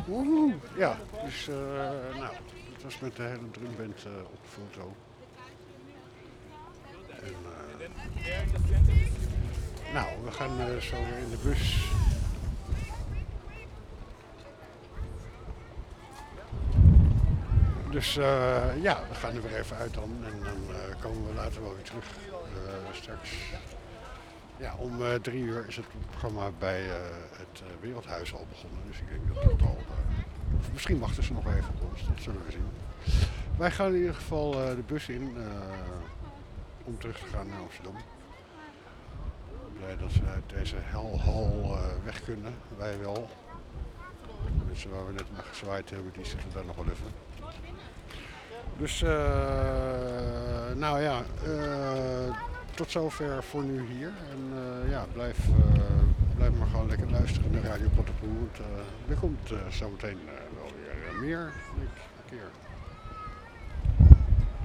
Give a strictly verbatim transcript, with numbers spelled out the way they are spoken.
Woehoe. Ja, dus uh, nou, het was met de hele drumband uh, op foto. En, uh, nou, we gaan uh, zo weer in de bus. Dus uh, ja, we gaan er weer even uit dan en dan uh, komen we later wel weer terug. Uh, straks, ja, om uh, drie uur is het programma bij uh, het uh, Wereldhuis al begonnen. Dus ik denk dat dat al, uh, of misschien wachten ze nog even op ons, dat zullen we zien. Wij gaan in ieder geval uh, de bus in uh, om terug te gaan naar Amsterdam. Blij dat we uit deze hellhal uh, weg kunnen, wij wel. De mensen waar we net naar gezwaaid hebben, die zitten daar nog wel even. Dus, uh, nou ja, uh, tot zover voor nu hier. En uh, ja, blijf, uh, blijf maar gewoon lekker luisteren naar Radio Potterpoel. Want uh, er komt uh, zometeen uh, wel weer uh, meer, denk ik, een keer.